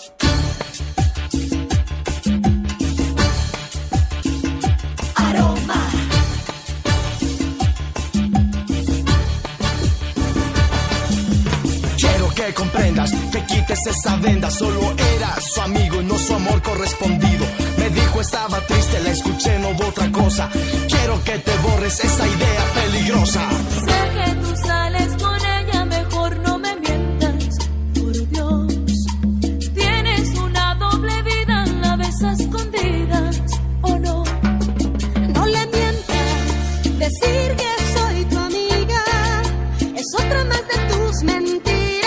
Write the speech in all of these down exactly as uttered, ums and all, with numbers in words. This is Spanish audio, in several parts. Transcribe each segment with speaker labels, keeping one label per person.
Speaker 1: Que comprendas, que quites esa venda. Solo era su amigo y no su amor correspondido. Me dijo estaba triste, la escuché, no hubo otra cosa. Quiero que te borres esa idea peligrosa.
Speaker 2: Sé que tú sales con ella, mejor no me mientas, por Dios. Tienes una doble vida, la ves a escondidas, ¿o no?
Speaker 3: No le mientas, decir que soy tu amiga es otra más de tus mentiras.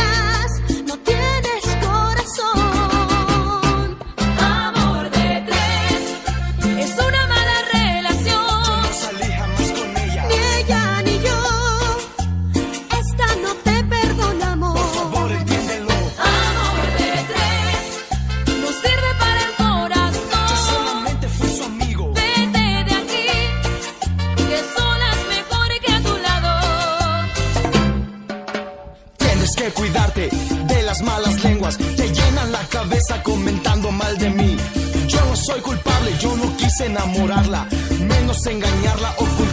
Speaker 1: Que cuidarte de las malas lenguas, te llenan la cabeza comentando mal de mí. Yo no soy culpable, yo no quise enamorarla, menos engañarla o